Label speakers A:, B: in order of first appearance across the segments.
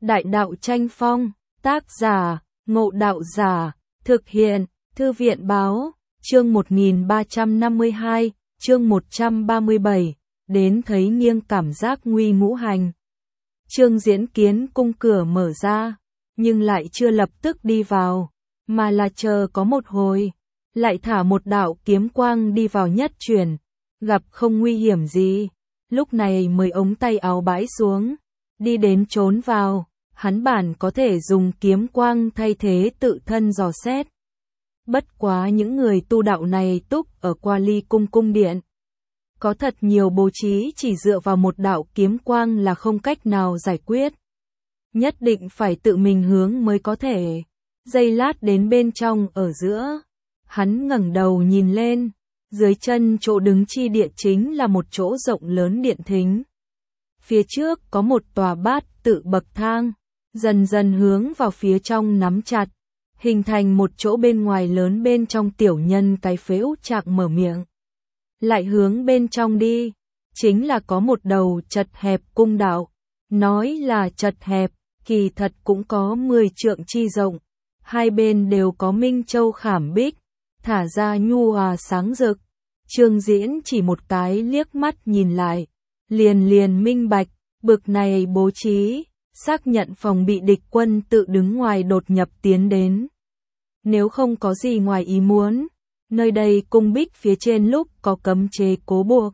A: Đại đạo tranh phong, tác giả, Ngộ Đạo Giả, thực hiện, Thư viện Báo, chương 1352, chương 137, đến thấy nghiêng cảm giác nguy ngũ hành. Trương Diễn Kiến cung cửa mở ra, nhưng lại chưa lập tức đi vào, mà là chờ có một hồi, lại thả một đạo kiếm quang đi vào nhất chuyển, gặp không nguy hiểm gì, lúc này mới ống tay áo bãi xuống, đi đến trốn vào, hắn bản có thể dùng kiếm quang thay thế tự thân dò xét. Bất quá những người tu đạo này túc ở Qua Ly cung điện. Có thật nhiều bố trí chỉ dựa vào một đạo kiếm quang là không cách nào giải quyết. Nhất định phải tự mình hướng mới có thể. Giây lát đến bên trong ở giữa. Hắn ngẩng đầu nhìn lên. Dưới chân chỗ đứng chi địa chính là một chỗ rộng lớn điện thính. Phía trước có một tòa bát tự bậc thang. Dần dần hướng vào phía trong nắm chặt. Hình thành một chỗ bên ngoài lớn bên trong tiểu nhân cái phễu trạng mở miệng. Lại hướng bên trong đi, chính là có một đầu chật hẹp cung đạo. Nói là chật hẹp, kỳ thật cũng có 10 trượng chi rộng. Hai bên đều có minh châu khảm bích, thả ra nhu hòa sáng rực. Trương Diễn chỉ một cái liếc mắt nhìn lại, liền minh bạch, bực này bố trí, xác nhận phòng bị địch quân tự đứng ngoài đột nhập tiến đến. Nếu không có gì ngoài ý muốn, nơi đây cung bích phía trên lúc có cấm chế cố buộc,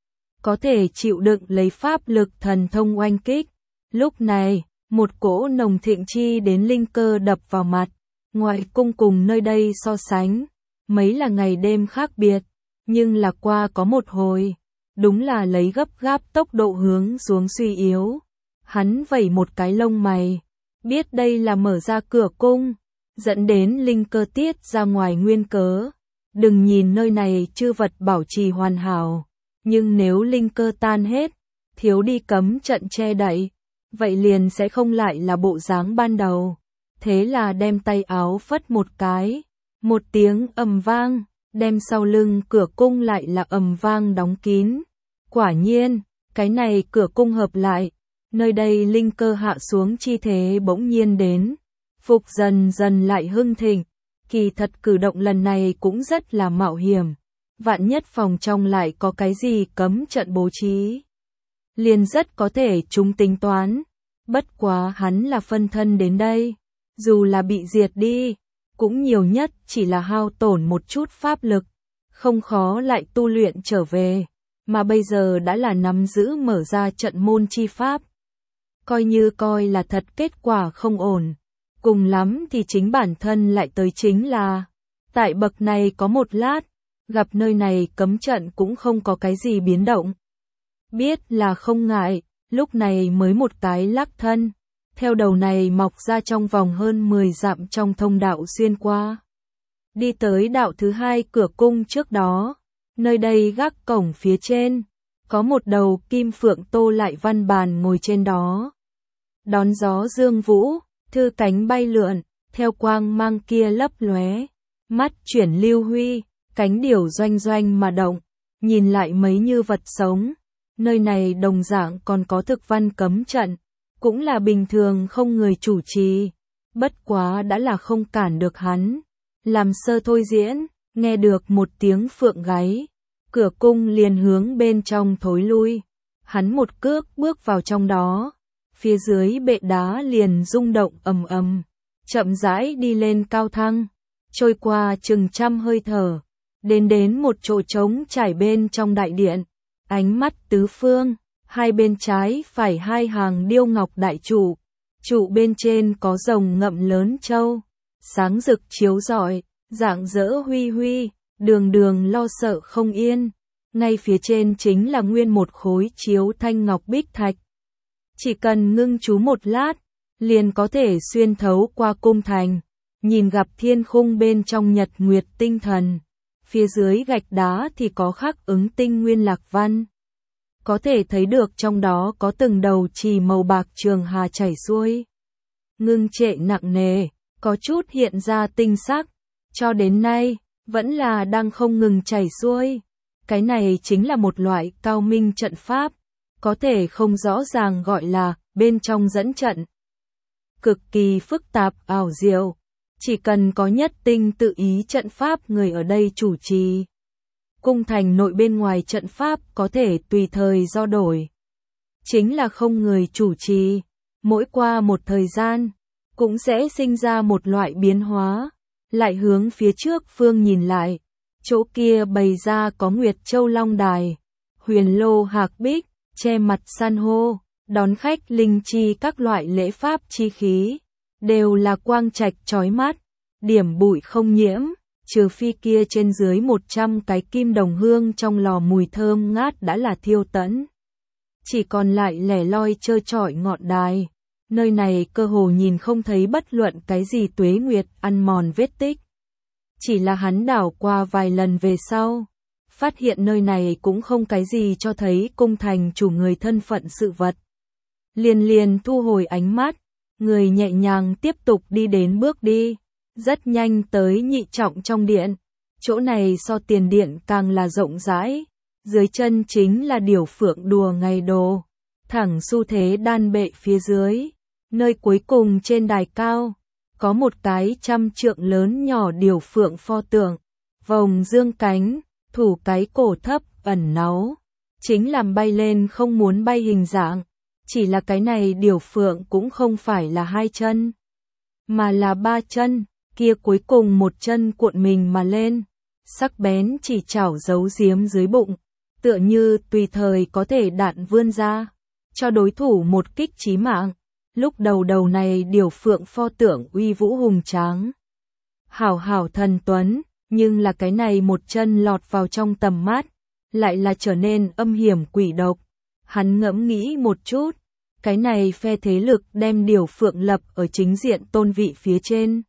A: có thể chịu đựng lấy pháp lực thần thông oanh kích. Lúc này, một cỗ nồng thịnh chi đến linh cơ đập vào mặt, ngoại cung cùng nơi đây so sánh, mấy là ngày đêm khác biệt, nhưng là qua có một hồi, đúng là lấy gấp gáp tốc độ hướng xuống suy yếu. Hắn vẩy một cái lông mày, biết đây là mở ra cửa cung, dẫn đến linh cơ tiết ra ngoài nguyên cớ. Đừng nhìn nơi này chư vật bảo trì hoàn hảo, nhưng nếu linh cơ tan hết, thiếu đi cấm trận che đậy, vậy liền sẽ không lại là bộ dáng ban đầu. Thế là đem tay áo phất một cái, một tiếng ầm vang, đem sau lưng cửa cung lại là ầm vang đóng kín. Quả nhiên, cái này cửa cung hợp lại, nơi đây linh cơ hạ xuống chi thế bỗng nhiên đến, phục dần dần lại hưng thịnh. Kỳ thật cử động lần này cũng rất là mạo hiểm, vạn nhất phòng trong lại có cái gì cấm trận bố trí, liền rất có thể chúng tính toán. Bất quá hắn là phân thân đến đây, dù là bị diệt đi, cũng nhiều nhất chỉ là hao tổn một chút pháp lực, không khó lại tu luyện trở về, mà bây giờ đã là nắm giữ mở ra trận môn chi pháp. Coi là thật kết quả không ổn. Cùng lắm thì chính bản thân lại tới chính là, tại bậc này có một lát, gặp nơi này cấm trận cũng không có cái gì biến động. Biết là không ngại, lúc này mới một cái lắc thân, theo đầu này mọc ra trong vòng hơn 10 dặm trong thông đạo xuyên qua. Đi tới đạo thứ hai cửa cung trước đó, nơi đây gác cổng phía trên, có một đầu kim phượng tô lại văn bàn ngồi trên đó. Đón gió dương vũ. Thư cánh bay lượn, theo quang mang kia lấp lóe, mắt chuyển lưu huy, cánh điểu doanh doanh mà động, nhìn lại mấy như vật sống. Nơi này đồng dạng còn có thực văn cấm trận, cũng là bình thường không người chủ trì, bất quá đã là không cản được hắn. Làm sơ thôi diễn, nghe được một tiếng phượng gáy, cửa cung liền hướng bên trong thối lui, hắn một cước bước vào trong đó. Phía dưới bệ đá liền rung động ầm ầm, chậm rãi đi lên cao thang, trôi qua chừng trăm hơi thở, đến một chỗ trống trải bên trong đại điện, ánh mắt tứ phương, hai bên trái phải hai hàng điêu ngọc đại trụ, trụ bên trên có rồng ngậm lớn châu, sáng rực chiếu rọi, rạng rỡ huy huy, đường đường lo sợ không yên, ngay phía trên chính là nguyên một khối chiếu thanh ngọc bích thạch. Chỉ cần ngưng chú một lát, liền có thể xuyên thấu qua cung thành, nhìn gặp thiên khung bên trong nhật nguyệt tinh thần. Phía dưới gạch đá thì có khắc ứng tinh nguyên lạc văn. Có thể thấy được trong đó có từng đầu chì màu bạc trường hà chảy xuôi. Ngưng trệ nặng nề, có chút hiện ra tinh sắc. Cho đến nay, vẫn là đang không ngừng chảy xuôi. Cái này chính là một loại cao minh trận pháp. Có thể không rõ ràng gọi là bên trong dẫn trận. cực kỳ phức tạp ảo diệu, chỉ cần có nhất tinh tự ý trận pháp người ở đây chủ trì. Cung thành nội bên ngoài trận pháp có thể tùy thời do đổi. Chính là không người chủ trì, mỗi qua một thời gian, cũng sẽ sinh ra một loại biến hóa. Lại hướng phía trước phương nhìn lại, chỗ kia bày ra có Nguyệt Châu Long Đài, huyền lô hạc bích, che mặt san hô, đón khách linh chi các loại lễ pháp chi khí, đều là quang trạch chói mắt, điểm bụi không nhiễm, trừ phi kia trên dưới 100 cái kim đồng hương trong lò mùi thơm ngát đã là thiêu tẫn. Chỉ còn lại lẻ loi trơ trọi ngọn đài, nơi này cơ hồ nhìn không thấy bất luận cái gì tuế nguyệt ăn mòn vết tích. Chỉ là hắn đảo qua vài lần về sau, phát hiện nơi này cũng không cái gì cho thấy cung thành chủ người thân phận sự vật. Liền thu hồi ánh mắt, người nhẹ nhàng tiếp tục đi đến bước đi, rất nhanh tới nhị trọng trong điện. Chỗ này so tiền điện càng là rộng rãi, dưới chân chính là điểu phượng đùa ngày đồ, thẳng xu thế đan bệ phía dưới, nơi cuối cùng trên đài cao, có một cái 100 trượng lớn nhỏ điểu phượng pho tượng, vòng dương cánh, thủ cái cổ thấp, ẩn náu, chính làm bay lên không muốn bay hình dạng, chỉ là cái này điểu phượng cũng không phải là 2 chân, mà là 3 chân, kia cuối cùng một chân cuộn mình mà lên, sắc bén chỉ chảo giấu giếm dưới bụng, tựa như tùy thời có thể đạn vươn ra, cho đối thủ một kích chí mạng. Lúc đầu này điểu phượng pho tượng uy vũ hùng tráng, hảo thần tuấn, nhưng là cái này một chân lọt vào trong tầm mắt, lại là trở nên âm hiểm quỷ độc. Hắn ngẫm nghĩ một chút, cái này phe thế lực đem điểu phượng lập ở chính diện tôn vị phía trên,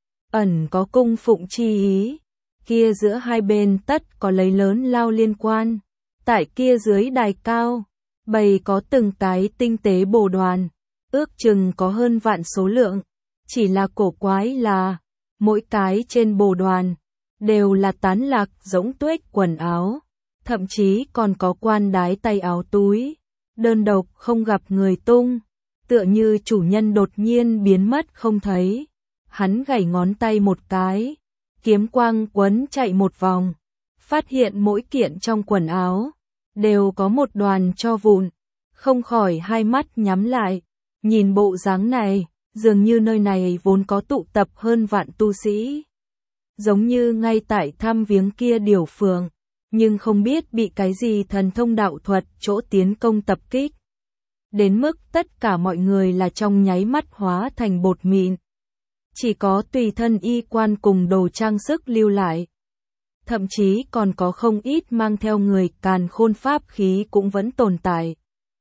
A: ẩn có cung phụng chi ý, kia giữa hai bên tất có lấy lớn lao liên quan, tại kia dưới đài cao, bày có từng cái tinh tế bồ đoàn, ước chừng có hơn vạn số lượng, chỉ là cổ quái là, mỗi cái trên bồ đoàn, đều là tán lạc giống tuếch quần áo, thậm chí còn có quan đái tay áo túi, đơn độc không gặp người tung, tựa như chủ nhân đột nhiên biến mất không thấy. Hắn gảy ngón tay một cái, kiếm quang quấn chạy một vòng, phát hiện mỗi kiện trong quần áo, đều có một đoàn tro vụn, không khỏi hai mắt nhắm lại. Nhìn bộ dáng này, dường như nơi này vốn có tụ tập hơn vạn tu sĩ. Giống như ngay tại thăm viếng kia điểu phượng, nhưng không biết bị cái gì thần thông đạo thuật chỗ tiến công tập kích. Đến mức tất cả mọi người là trong nháy mắt hóa thành bột mịn. Chỉ có tùy thân y quan cùng đồ trang sức lưu lại. Thậm chí còn có không ít mang theo người càn khôn pháp khí cũng vẫn tồn tại.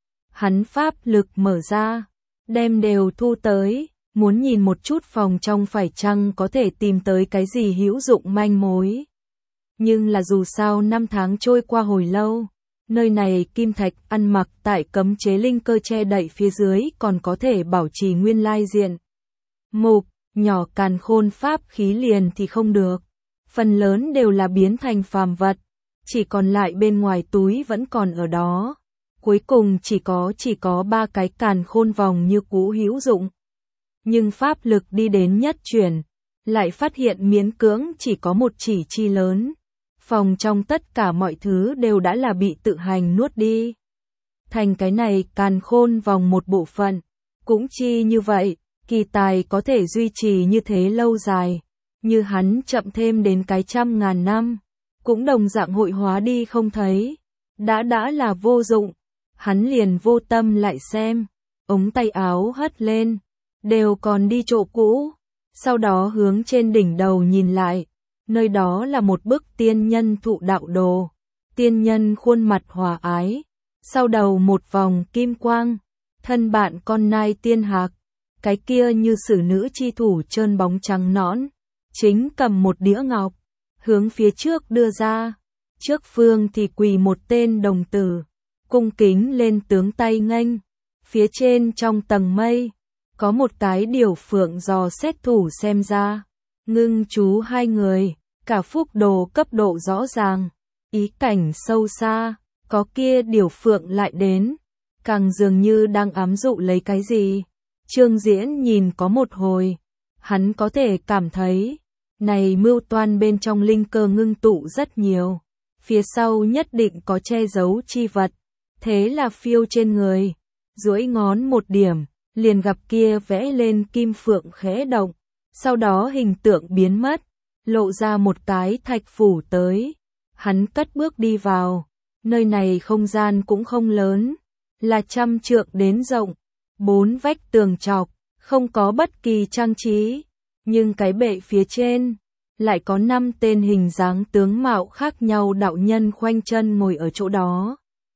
A: Hắn pháp lực mở ra, đem đều thu tới, muốn nhìn một chút phòng trong phải chăng có thể tìm tới cái gì hữu dụng manh mối. Nhưng là dù sao 5 tháng trôi qua hồi lâu, nơi này kim thạch ăn mặc tại cấm chế linh cơ che đậy phía dưới còn có thể bảo trì nguyên lai diện. Mục, nhỏ càn khôn pháp khí liền thì không được, phần lớn đều là biến thành phàm vật, chỉ còn lại bên ngoài túi vẫn còn ở đó. Cuối cùng chỉ có 3 cái càn khôn vòng như cũ hữu dụng. Nhưng pháp lực đi đến nhất chuyển, lại phát hiện miễn cưỡng chỉ có một chỉ chi lớn. Phòng trong tất cả mọi thứ đều đã là bị tự hành nuốt đi. Thành cái này càn khôn vòng một bộ phận, cũng chi như vậy, kỳ tài có thể duy trì như thế lâu dài. Như hắn chậm thêm đến cái 100.000 năm, cũng đồng dạng hội hóa đi không thấy. Đã là vô dụng. Hắn liền vô tâm lại xem, ống tay áo hất lên, đều còn đi chỗ cũ, sau đó hướng trên đỉnh đầu nhìn lại, nơi đó là một bức tiên nhân thụ đạo đồ, tiên nhân khuôn mặt hòa ái, sau đầu một vòng kim quang, thân bạn con nai tiên hạc, cái kia như sử nữ chi thủ trơn bóng trắng nõn, chính cầm một đĩa ngọc, hướng phía trước đưa ra, trước phương thì quỳ một tên đồng tử. Cung kính lên tướng tay nghênh, phía trên trong tầng mây, có một cái điểu phượng dò xét thủ xem ra, ngưng chú hai người, cả phúc đồ cấp độ rõ ràng, ý cảnh sâu xa, có kia điểu phượng lại đến, càng dường như đang ám dụ lấy cái gì, Trương Diễn nhìn có một hồi, hắn có thể cảm thấy, này mưu toan bên trong linh cơ ngưng tụ rất nhiều, phía sau nhất định có che giấu chi vật, thế là phiêu trên người, duỗi ngón một điểm, liền gặp kia vẽ lên kim phượng khẽ động, sau đó hình tượng biến mất, lộ ra một cái thạch phủ tới. Hắn cất bước đi vào, nơi này không gian cũng không lớn, là 100 trượng đến rộng, 4 vách tường chọc, không có bất kỳ trang trí, nhưng cái bệ phía trên lại có 5 tên hình dáng tướng mạo khác nhau đạo nhân khoanh chân ngồi ở chỗ đó.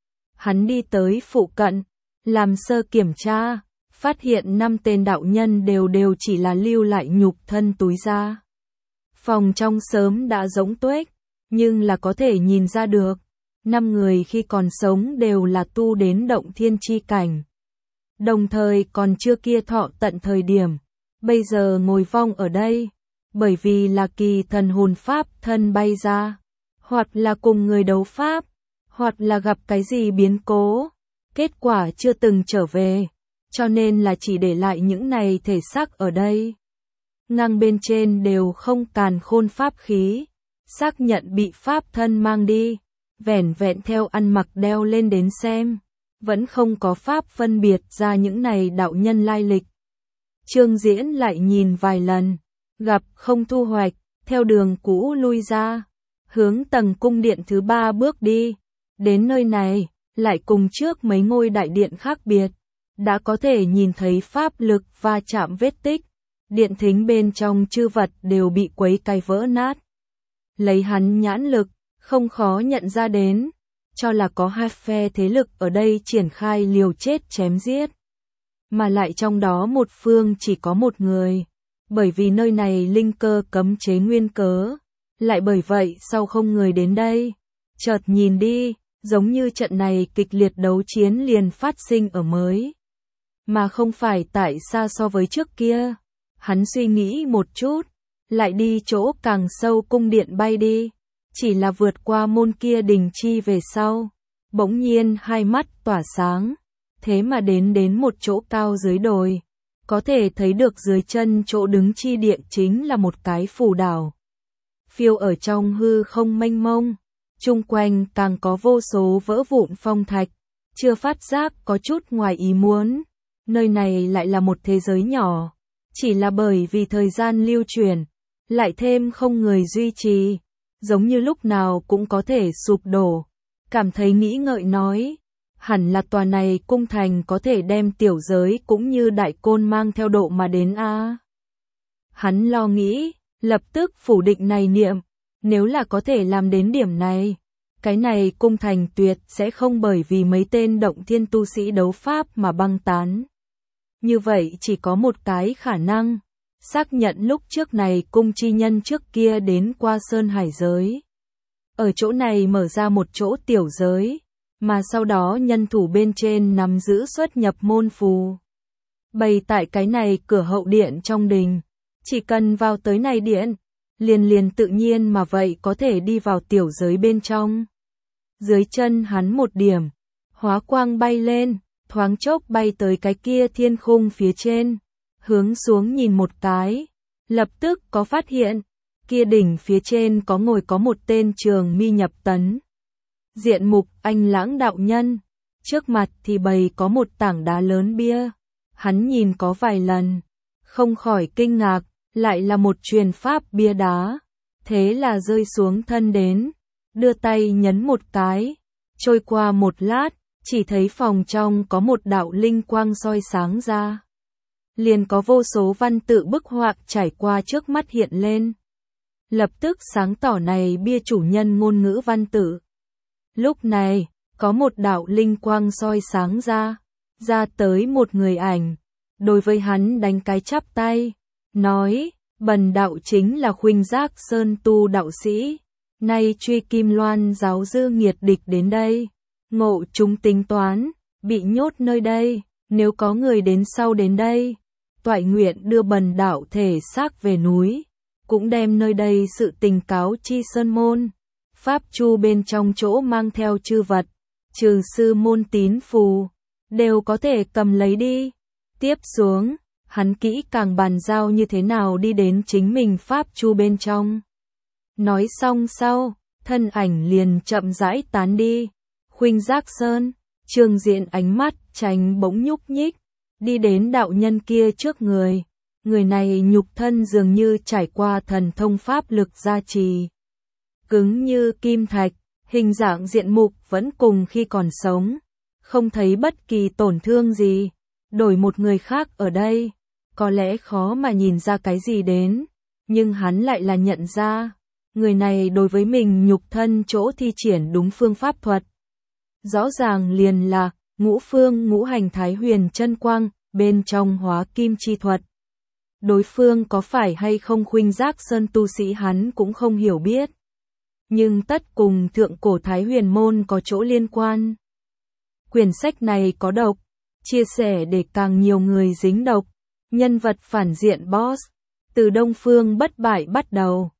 A: Hắn đi tới phụ cận, làm sơ kiểm tra, phát hiện 5 tên đạo nhân đều chỉ là lưu lại nhục thân túi ra. Phòng trong sớm đã rỗng tuếch, nhưng là có thể nhìn ra được, 5 người khi còn sống đều là tu đến động thiên chi cảnh. Đồng thời còn chưa kia thọ tận thời điểm, bây giờ ngồi vong ở đây, bởi vì là kỳ thần hồn pháp thân bay ra, hoặc là cùng người đấu pháp, hoặc là gặp cái gì biến cố, kết quả chưa từng trở về, cho nên là chỉ để lại những này thể xác ở đây. Ngang bên trên đều không càn khôn pháp khí, xác nhận bị pháp thân mang đi, vẻn vẹn theo ăn mặc đeo lên đến xem, vẫn không có pháp phân biệt ra những này đạo nhân lai lịch. Trương Diễn lại nhìn vài lần, gặp không thu hoạch, theo đường cũ lui ra, hướng tầng cung điện thứ 3 bước đi, đến nơi này, lại cùng trước mấy ngôi đại điện khác biệt, đã có thể nhìn thấy pháp lực va chạm vết tích, điện thính bên trong chư vật đều bị quấy cày vỡ nát. Lấy hắn nhãn lực, không khó nhận ra đến, cho là có hai phe thế lực ở đây triển khai liều chết chém giết. Mà lại trong đó một phương chỉ có một người, bởi vì nơi này linh cơ cấm chế nguyên cớ, lại bởi vậy sau không người đến đây. Chợt nhìn đi, giống như trận này kịch liệt đấu chiến liền phát sinh ở mới, mà không phải tại xa so với trước kia. Hắn suy nghĩ một chút, lại đi chỗ càng sâu cung điện bay đi, chỉ là vượt qua môn kia đình chi về sau, bỗng nhiên hai mắt tỏa sáng, thế mà đến một chỗ cao dưới đồi, có thể thấy được dưới chân chỗ đứng chi địa chính là một cái phù đảo. Phiêu ở trong hư không mênh mông, chung quanh càng có vô số vỡ vụn phong thạch, chưa phát giác có chút ngoài ý muốn, nơi này lại là một thế giới nhỏ, chỉ là bởi vì thời gian lưu chuyển, lại thêm không người duy trì, giống như lúc nào cũng có thể sụp đổ. Cảm thấy nghĩ ngợi nói, hẳn là tòa này cung thành có thể đem tiểu giới cũng như đại côn mang theo độ mà đến a. Hắn lo nghĩ, lập tức phủ định này niệm, nếu là có thể làm đến điểm này, cái này cung thành tuyệt sẽ không bởi vì mấy tên động thiên tu sĩ đấu pháp mà băng tán. Như vậy chỉ có một cái khả năng, xác nhận lúc trước này cung chi nhân trước kia đến qua sơn hải giới. Ở chỗ này mở ra một chỗ tiểu giới, mà sau đó nhân thủ bên trên nắm giữ xuất nhập môn phù. Bày tại cái này cửa hậu điện trong đình, chỉ cần vào tới này điện, liền tự nhiên mà vậy có thể đi vào tiểu giới bên trong. Dưới chân hắn một điểm, hóa quang bay lên, thoáng chốc bay tới cái kia thiên khung phía trên, hướng xuống nhìn một cái, lập tức có phát hiện, kia đỉnh phía trên ngồi có một tên trường mi nhập tấn. Diện mục anh lãng đạo nhân, trước mặt thì bày có một tảng đá lớn bia, hắn nhìn có vài lần, không khỏi kinh ngạc, lại là một truyền pháp bia đá, thế là rơi xuống thân đến, đưa tay nhấn một cái, trôi qua một lát, chỉ thấy phòng trong có một đạo linh quang soi sáng ra. Liền có vô số văn tự bức họa trải qua trước mắt hiện lên. Lập tức sáng tỏ này bia chủ nhân ngôn ngữ văn tự. Lúc này, có một đạo linh quang soi sáng ra tới một người ảnh. Đối với hắn đánh cái chắp tay, nói, bần đạo chính là Khuynh Giác Sơn tu đạo sĩ, nay truy Kim Loan giáo dư nghiệt địch đến đây. Ngộ chúng tính toán, bị nhốt nơi đây, nếu có người đến sau đến đây, toại nguyện đưa bần đạo thể xác về núi, cũng đem nơi đây sự tình cáo chi sơn môn. Pháp chu bên trong chỗ mang theo chư vật, trừ sư môn tín phù, đều có thể cầm lấy đi. Tiếp xuống, hắn kỹ càng bàn giao như thế nào đi đến chính mình pháp chu bên trong. Nói xong sau, thân ảnh liền chậm rãi tán đi. Khuynh Giác Sơn, Trương Diện ánh mắt tránh bỗng nhúc nhích, đi đến đạo nhân kia trước người. Người này nhục thân dường như trải qua thần thông pháp lực gia trì. Cứng như kim thạch, hình dạng diện mục vẫn cùng khi còn sống. Không thấy bất kỳ tổn thương gì. Đổi một người khác ở đây, có lẽ khó mà nhìn ra cái gì đến. Nhưng hắn lại là nhận ra. Người này đối với mình nhục thân chỗ thi triển đúng phương pháp thuật. Rõ ràng liền là ngũ phương ngũ hành thái huyền chân quang, bên trong hóa kim chi thuật. Đối phương có phải hay không Khuynh Giác Sơn tu sĩ hắn cũng không hiểu biết. Nhưng tất cùng thượng cổ thái huyền môn có chỗ liên quan. Quyển sách này có độc, chia sẻ để càng nhiều người dính độc. Nhân vật phản diện boss, từ Đông Phương bất bại bắt đầu.